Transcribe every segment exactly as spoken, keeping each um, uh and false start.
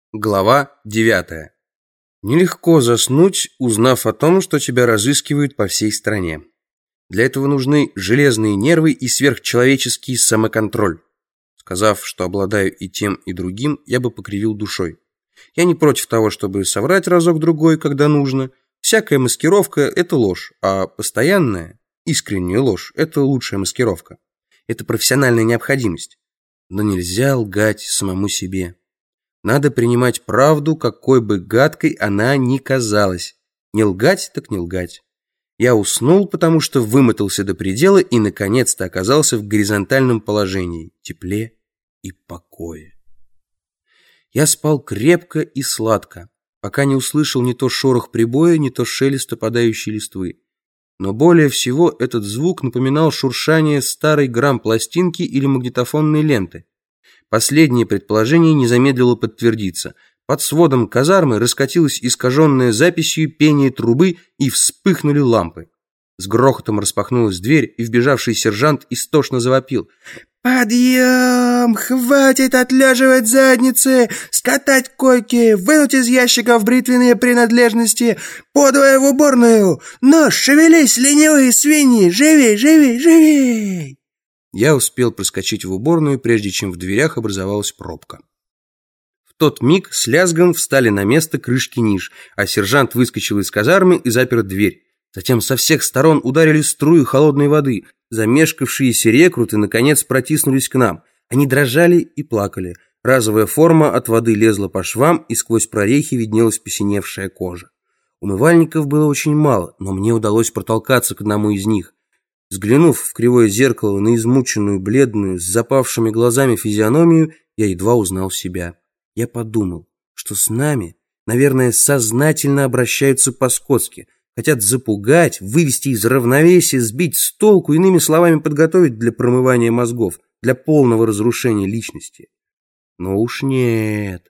Глава девятая. Нелегко заснуть, узнав о том, что тебя разыскивают по всей стране. Для этого нужны железные нервы и сверхчеловеческий самоконтроль. Сказав, что обладаю и тем, и другим, я бы покривил душой. Я не против того, чтобы соврать разок-другой, когда нужно. Всякая маскировка – это ложь, а постоянная, искренняя ложь – это лучшая маскировка. Это профессиональная необходимость. Но нельзя лгать самому себе. Надо принимать правду, какой бы гадкой она ни казалась. Не лгать, так не лгать. Я уснул, потому что вымотался до предела и, наконец-то, оказался в горизонтальном положении, тепле и покое. Я спал крепко и сладко, пока не услышал не то шорох прибоя, не то шелест опадающей листвы. Но более всего этот звук напоминал шуршание старой грамм-пластинки или магнитофонной ленты. Последнее предположение не замедлило подтвердиться. Под сводом казармы раскатилась искаженная записью пение трубы и вспыхнули лампы. С грохотом распахнулась дверь, и вбежавший сержант истошно завопил: «Подъем! Хватит отлеживать задницы! Скатать койки! Вынуть из ящиков бритвенные принадлежности! Подвое в уборную! Ну, шевелись, ленивые свиньи! Живей, живей, живей!» Я успел проскочить в уборную, прежде чем в дверях образовалась пробка. В тот миг с лязгом встали на место крышки ниш, а сержант выскочил из казармы и запер дверь. Затем со всех сторон ударили струи холодной воды. Замешкавшиеся рекруты наконец протиснулись к нам. Они дрожали и плакали. Разовая форма от воды лезла по швам, и сквозь прорехи виднелась посиневшая кожа. Умывальников было очень мало, но мне удалось протолкаться к одному из них. Взглянув в кривое зеркало на измученную, бледную, с запавшими глазами физиономию, я едва узнал себя. Я подумал, что с нами, наверное, сознательно обращаются по-скотски. Хотят запугать, вывести из равновесия, сбить с толку, иными словами, подготовить для промывания мозгов, для полного разрушения личности. Но уж нет.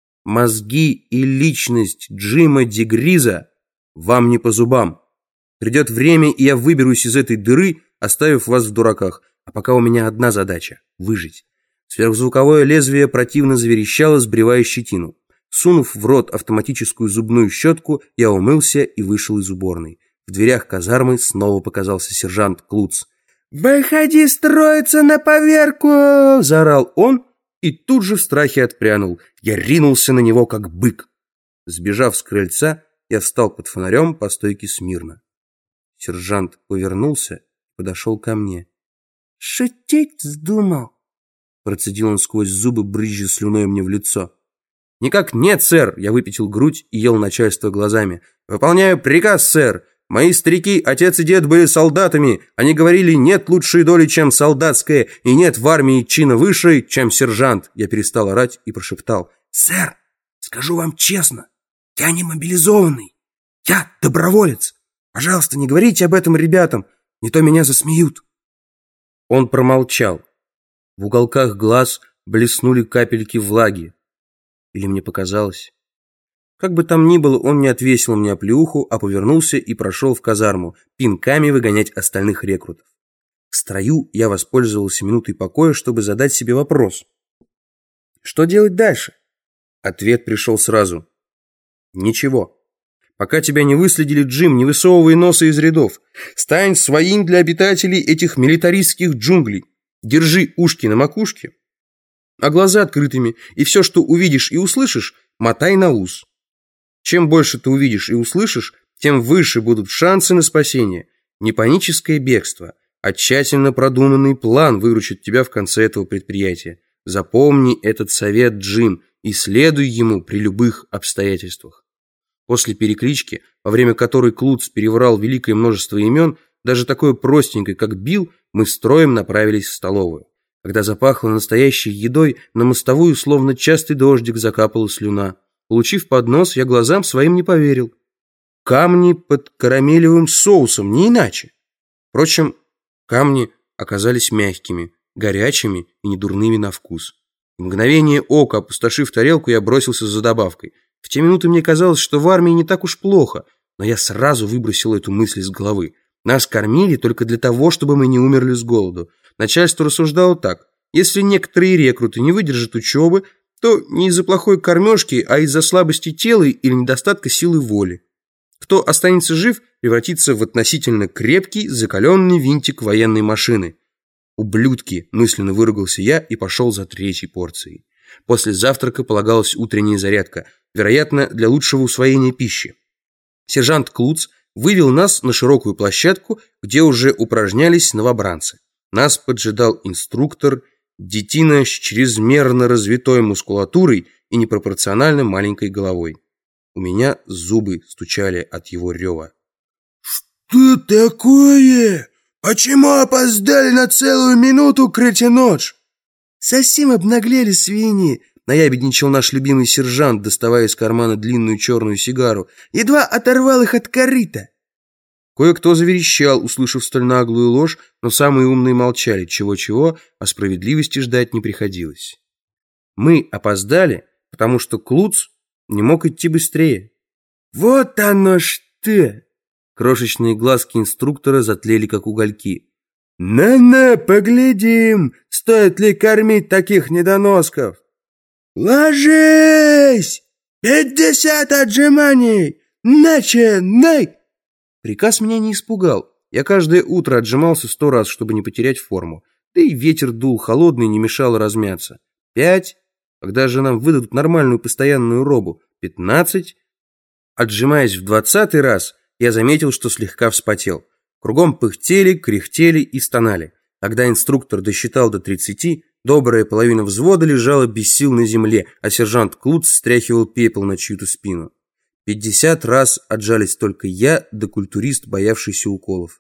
Мозги и личность Джима Дегриза вам не по зубам. Придет время, и я выберусь из этой дыры, оставив вас в дураках. А пока у меня одна задача – выжить. Сверхзвуковое лезвие противно заверещало, сбривая щетину. Сунув в рот автоматическую зубную щетку, я умылся и вышел из уборной. В дверях казармы снова показался сержант Клуц. «Выходи строиться на поверку!» – заорал он и тут же в страхе отпрянул. Я ринулся на него, как бык. Сбежав с крыльца, я встал под фонарем по стойке смирно. Сержант повернулся и подошел ко мне. «Шутить вздумал?» Процедил он сквозь зубы, брызжа слюной мне в лицо. «Никак нет, сэр!» Я выпятил грудь и ел начальство глазами. «Выполняю приказ, сэр! Мои старики, отец и дед, были солдатами. Они говорили, нет лучшей доли, чем солдатская, и нет в армии чина выше, чем сержант!» Я перестал орать и прошептал: «Сэр, скажу вам честно, я не мобилизованный. Я доброволец. Пожалуйста, не говорите об этом ребятам, не то меня засмеют». Он промолчал. В уголках глаз блеснули капельки влаги. Или мне показалось? Как бы там ни было, он не отвесил мне оплеуху, а повернулся и прошел в казарму, пинками выгонять остальных рекрутов. В строю я воспользовался минутой покоя, чтобы задать себе вопрос. Что делать дальше? Ответ пришел сразу. Ничего. Пока тебя не выследили, Джим, не высовывай носа из рядов. Стань своим для обитателей этих милитаристских джунглей. Держи ушки на макушке, а глаза открытыми, и все, что увидишь и услышишь, мотай на ус. Чем больше ты увидишь и услышишь, тем выше будут шансы на спасение. Не паническое бегство, а тщательно продуманный план выручит тебя в конце этого предприятия. Запомни этот совет, Джим, и следуй ему при любых обстоятельствах. После переклички, во время которой Клуц переврал великое множество имен, даже такое простенькое, как Билл, мы строем направились в столовую. Когда запахло настоящей едой, на мостовую, словно частый дождик, закапала слюна. Получив поднос, я глазам своим не поверил. Камни под карамелевым соусом, не иначе. Впрочем, камни оказались мягкими, горячими и недурными на вкус. В мгновение ока, опустошив тарелку, я бросился за добавкой. В те минуты мне казалось, что в армии не так уж плохо, но я сразу выбросил эту мысль из головы. Нас кормили только для того, чтобы мы не умерли с голоду. Начальство рассуждало так: если некоторые рекруты не выдержат учебы, то не из-за плохой кормежки, а из-за слабости тела или недостатка силы воли. Кто останется жив, превратится в относительно крепкий, закаленный винтик военной машины. «Ублюдки!» – мысленно выругался я и пошел за третьей порцией. После завтрака полагалась утренняя зарядка, вероятно, для лучшего усвоения пищи. Сержант Клуц вывел нас на широкую площадку, где уже упражнялись новобранцы. Нас поджидал инструктор, детина с чрезмерно развитой мускулатурой и непропорционально маленькой головой. У меня зубы стучали от его рева. «Что такое? Почему опоздали на целую минуту, кретинож?» «Совсем обнаглели свиньи!» — наябедничал наш любимый сержант, доставая из кармана длинную черную сигару. «Едва оторвал их от корыта!» Кое-кто заверещал, услышав столь наглую ложь, но самые умные молчали. Чего-чего, а справедливости ждать не приходилось. Мы опоздали, потому что Клуц не мог идти быстрее. «Вот оно что!» Крошечные глазки инструктора затлели, как угольки. «На-на, поглядим, стоит ли кормить таких недоносков!» «Ложись! Пятьдесят отжиманий! Начинай!» Приказ меня не испугал. Я каждое утро отжимался сто раз, чтобы не потерять форму. Да и ветер дул холодный, не мешало размяться. Пять. Когда же нам выдадут нормальную постоянную робу? Пятнадцать. Отжимаясь в двадцатый раз, я заметил, что слегка вспотел. Кругом пыхтели, кряхтели и стонали. Когда инструктор досчитал до тридцати, добрая половина взвода лежала без сил на земле, а сержант Клуц стряхивал пепел на чью-то спину. Пятьдесят раз отжались только я, да культурист, боявшийся уколов.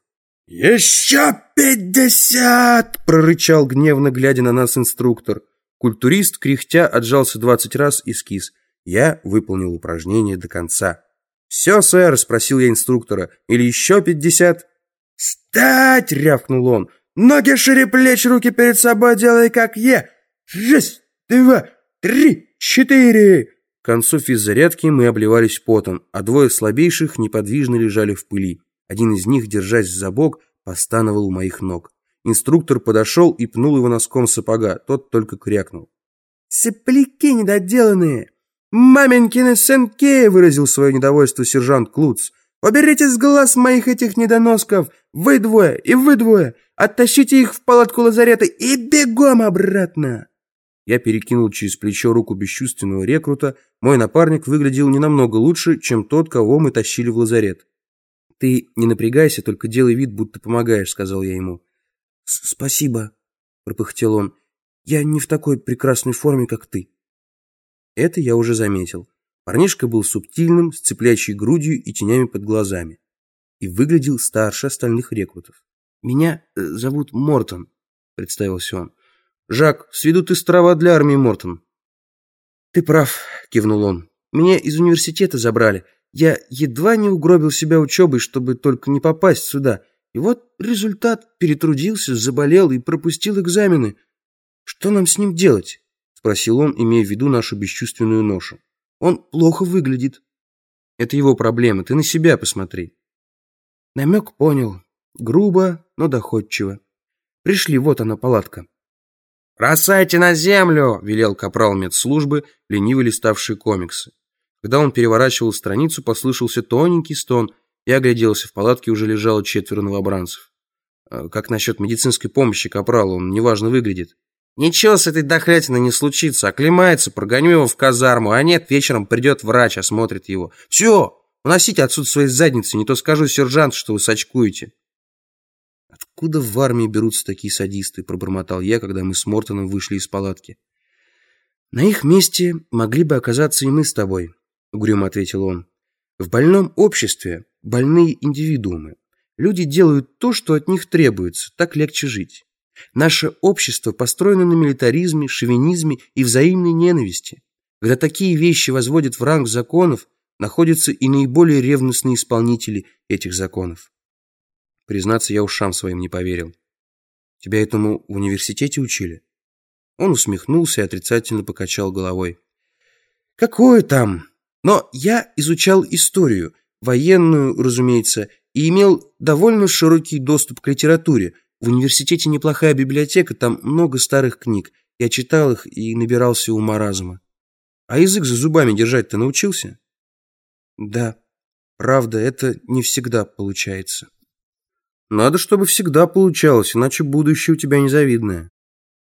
«Еще пятьдесят!» – прорычал гневно, глядя на нас инструктор. Культурист, кряхтя, отжался двадцать раз и скис. Я выполнил упражнение до конца. «Все, сэр?» – спросил я инструктора. «Или еще пятьдесят?» «Встать!» – рявкнул он. «Ноги шире плеч, руки перед собой, делай как я! Раз, два, три, четыре!» К концу физзарядки мы обливались потом, а двое слабейших неподвижно лежали в пыли. Один из них, держась за бок, постановал у моих ног. Инструктор подошел и пнул его носком сапога. Тот только крякнул. «Сопляки недоделанные! Маменькины сынки!» — выразил свое недовольство сержант Клуц. «Уберите с глаз моих этих недоносков! Вы двое и вы двое! Оттащите их в палатку лазарета и бегом обратно!» Я перекинул через плечо руку бесчувственного рекрута. Мой напарник выглядел не намного лучше, чем тот, кого мы тащили в лазарет. «Ты не напрягайся, только делай вид, будто помогаешь», — сказал я ему. «Спасибо», — пропыхтел он. «Я не в такой прекрасной форме, как ты». Это я уже заметил. Парнишка был субтильным, с цыплячьей грудью и тенями под глазами. И выглядел старше остальных рекрутов. «Меня э, зовут Мортон», — представился он. «Жак, с виду ты староват для армии, Мортон». «Ты прав», — кивнул он. «Меня из университета забрали. Я едва не угробил себя учебой, чтобы только не попасть сюда. И вот результат: перетрудился, заболел и пропустил экзамены. Что нам с ним делать?» — спросил он, имея в виду нашу бесчувственную ношу. «Он плохо выглядит». «Это его проблема, ты на себя посмотри». Намек понял. Грубо, но доходчиво. «Пришли, вот она, палатка». «Бросайте на землю!» — велел капрал медслужбы, лениво листавший комиксы. Когда он переворачивал страницу, послышался тоненький стон. Я огляделся, в палатке уже лежало четверо новобранцев. «Как насчет медицинской помощи капралу? Он неважно выглядит». «Ничего с этой дохлятиной не случится. Оклемается, прогоню его в казарму. А нет, вечером придет врач, осмотрит его. Все, уносите отсюда свои задницы, не то скажу сержанту, что вы сачкуете». «Откуда в армии берутся такие садисты?» — пробормотал я, когда мы с Мортоном вышли из палатки. «На их месте могли бы оказаться и мы с тобой», — угрюмо ответил он. «В больном обществе больные индивидуумы. Люди делают то, что от них требуется, так легче жить. Наше общество построено на милитаризме, шовинизме и взаимной ненависти. Когда такие вещи возводят в ранг законов, находятся и наиболее ревностные исполнители этих законов». Признаться, я ушам своим не поверил. «Тебя этому в университете учили?» Он усмехнулся и отрицательно покачал головой. «Какое там? Но я изучал историю, военную, разумеется, и имел довольно широкий доступ к литературе. В университете неплохая библиотека, там много старых книг. Я читал их и набирался ума разума». А язык за зубами держать ты научился? Да, правда, это не всегда получается. Надо, чтобы всегда получалось, иначе будущее у тебя незавидное.